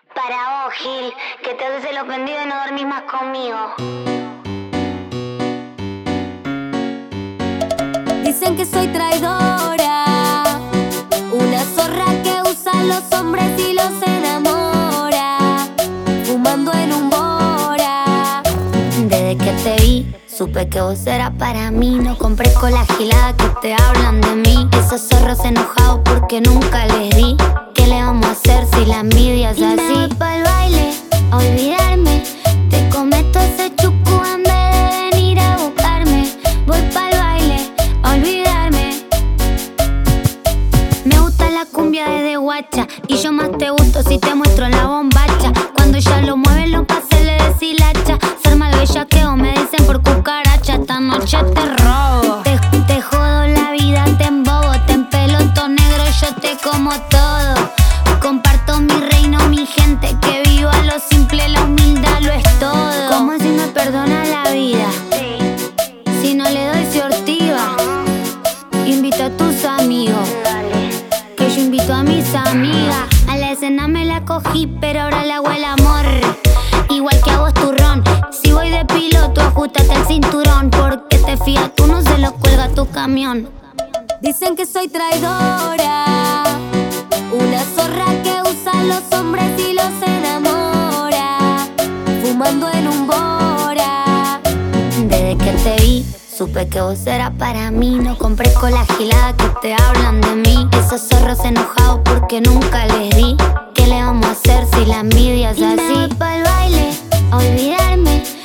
Para vos, Gil, que te haces el ofendido y no dormís más conmigo. Dicen que soy traidora, una zorra que usa a los hombres y los enamora, fumando en un Bora. Desde que te vi, supe que vos eras para mí. No compré con la gilada que te hablan de mí. Esos zorros enojados porque nunca les di. ¿Qué le vamos a hacer si la envidia es así? Me voy pa'l baile, a olvidarme. Te cometo ese chucu en vez de venir a buscarme. Voy pa'l baile, a olvidarme. Me gusta la cumbia desde guacha, y yo más te gusto si te muestro la bombacha. Cuando ya lo mueven los pases le deshilacha. Se arma el bellaqueo, me dicen por cucaracha. Esta noche te robo, te jodo la vida, te embobo, te empeloto negro, yo te como todo. Comparto mi reino, mi gente, que viva lo simple, la humildad lo es todo. ¿Cómo si me perdona la vida? Si no le doy se ortiga. Invita a tus amigos, que yo invito a mis amigas. A la escena me la cogí, pero ahora le hago el amor. Igual que a vos, turrón. Si voy de piloto, ajustate el cinturón, porque te fías, tú no se lo cuelga tu camión. Dicen que soy traidora, una zorra que usa a los hombres y los enamora, fumando en un Bora. Desde que te vi, supe que vos eras para mí. No compré con la gilada que te hablan de mí. Esos zorros enojados porque nunca les di. ¿Qué le vamos a hacer si la envidia es así? Me voy pa'l baile, a olvidarme.